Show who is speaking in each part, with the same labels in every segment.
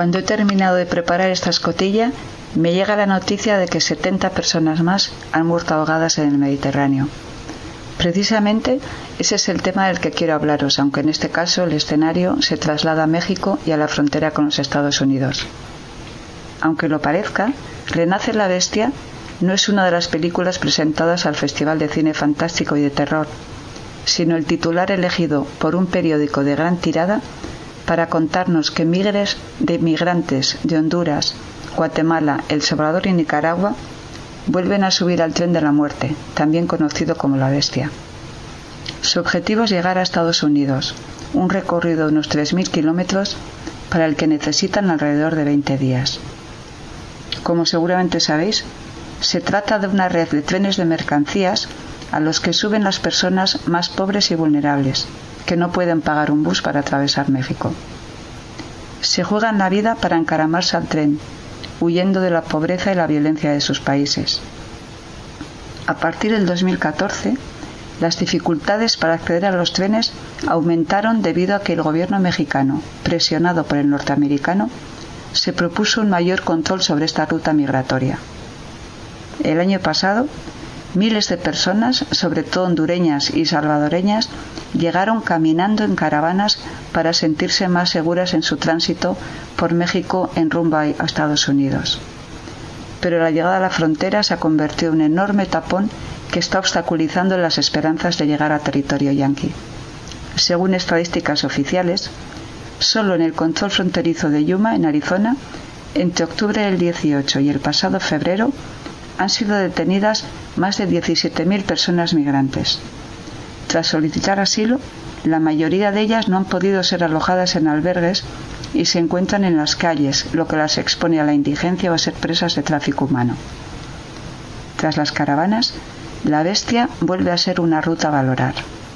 Speaker 1: Cuando he terminado de preparar esta escotilla, me llega la noticia de que 70 personas más han muerto ahogadas en el Mediterráneo. Precisamente ese es el tema del que quiero hablaros, aunque en este caso el escenario se traslada a México y a la frontera con los Estados Unidos. Aunque lo parezca, Renace la Bestia no es una de las películas presentadas al Festival de Cine Fantástico y de Terror, sino el titular elegido por un periódico de gran tirada para contarnos que miles de migrantes de Honduras, Guatemala, El Salvador y Nicaragua vuelven a subir al tren de la muerte, también conocido como La Bestia. Su objetivo es llegar a Estados Unidos, un recorrido de unos 3.000 kilómetros para el que necesitan alrededor de 20 días. Como seguramente sabéis, se trata de una red de trenes de mercancías a los que suben las personas más pobres y vulnerables, que no pueden pagar un bus para atravesar México. Se juegan la vida para encaramarse al tren, huyendo de la pobreza y la violencia de sus países. A partir del 2014, las dificultades para acceder a los trenes aumentaron debido a que el gobierno mexicano, presionado por el norteamericano, se propuso un mayor control sobre esta ruta migratoria. El año pasado, miles de personas, sobre todo hondureñas y salvadoreñas, llegaron caminando en caravanas para sentirse más seguras en su tránsito por México en rumbo a Estados Unidos. Pero la llegada a la frontera se ha convertido en un enorme tapón que está obstaculizando las esperanzas de llegar a territorio yanqui. Según estadísticas oficiales, solo en el control fronterizo de Yuma, en Arizona, entre octubre del 18 y el pasado febrero, han sido detenidas más de 17.000 personas migrantes. Tras solicitar asilo, la mayoría de ellas no han podido ser alojadas en albergues y se encuentran en las calles, lo que las expone a la indigencia o a ser presas de tráfico humano. Tras las caravanas, La Bestia vuelve a ser una ruta a valorar.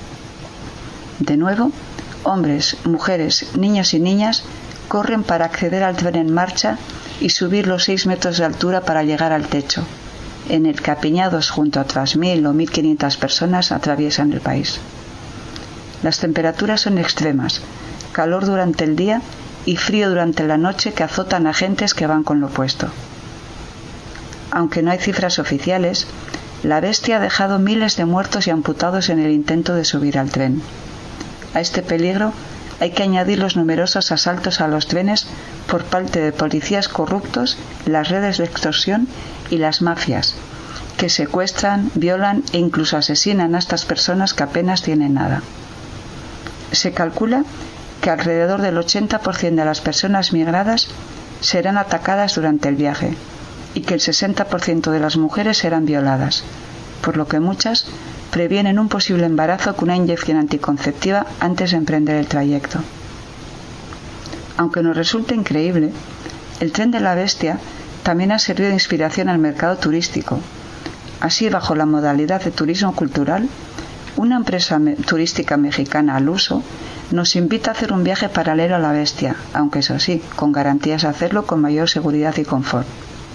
Speaker 1: De nuevo, hombres, mujeres, niños y niñas corren para acceder al tren en marcha y subir los 6 metros de altura para llegar al techo, en el que apiñados junto a otras 1.000 o 1.500 personas atraviesan el país. Las temperaturas son extremas, calor durante el día y frío durante la noche que azotan a gentes que van con lo opuesto. Aunque no hay cifras oficiales, La Bestia ha dejado miles de muertos y amputados en el intento de subir al tren. A este peligro hay que añadir los numerosos asaltos a los trenes por parte de policías corruptos, las redes de extorsión y las mafias, que secuestran, violan e incluso asesinan a estas personas que apenas tienen nada. Se calcula que alrededor del 80% de las personas migradas serán atacadas durante el viaje y que el 60% de las mujeres serán violadas, por lo que muchas previenen un posible embarazo con una inyección anticonceptiva antes de emprender el trayecto. Aunque nos resulte increíble, el tren de La Bestia también ha servido de inspiración al mercado turístico. Así, bajo la modalidad de turismo cultural, una empresa turística mexicana al uso nos invita a hacer un viaje paralelo a La Bestia, aunque eso sí, con garantías de hacerlo con mayor seguridad y confort.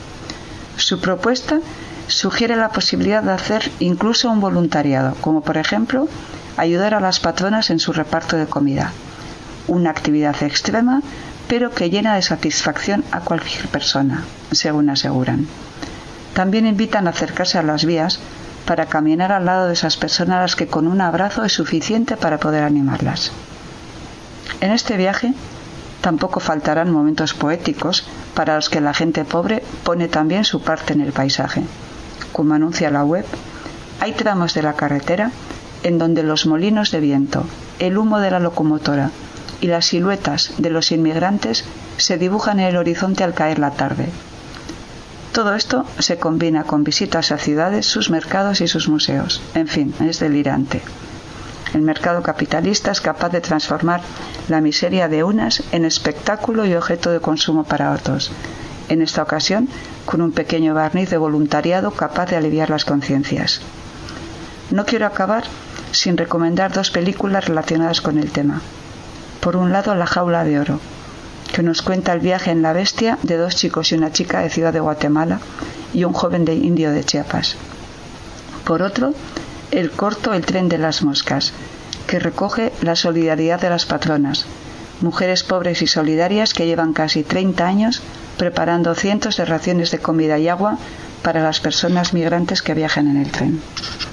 Speaker 1: Su propuesta sugiere la posibilidad de hacer incluso un voluntariado, como por ejemplo ayudar a las patronas en su reparto de comida, una actividad extrema pero que llena de satisfacción a cualquier persona, según aseguran. También invitan a acercarse a las vías para caminar al lado de esas personas a las que con un abrazo es suficiente para poder animarlas. En este viaje tampoco faltarán momentos poéticos para los que la gente pobre pone también su parte en el paisaje. Como anuncia la web, hay tramos de la carretera en donde los molinos de viento, el humo de la locomotora y las siluetas de los inmigrantes se dibujan en el horizonte al caer la tarde. Todo esto se combina con visitas a ciudades, sus mercados y sus museos. En fin, es delirante. El mercado capitalista es capaz de transformar la miseria de unas en espectáculo y objeto de consumo para otros, en esta ocasión con un pequeño barniz de voluntariado capaz de aliviar las conciencias. No quiero acabar sin recomendar 2 películas relacionadas con el tema. Por un lado, La jaula de oro, que nos cuenta el viaje en La Bestia de 2 chicos y una chica de Ciudad de Guatemala y un joven de indio de Chiapas. Por otro, el corto El tren de las moscas, que recoge la solidaridad de las patronas, mujeres pobres y solidarias que llevan casi 30 años preparando cientos de raciones de comida y agua para las personas migrantes que viajan en el tren.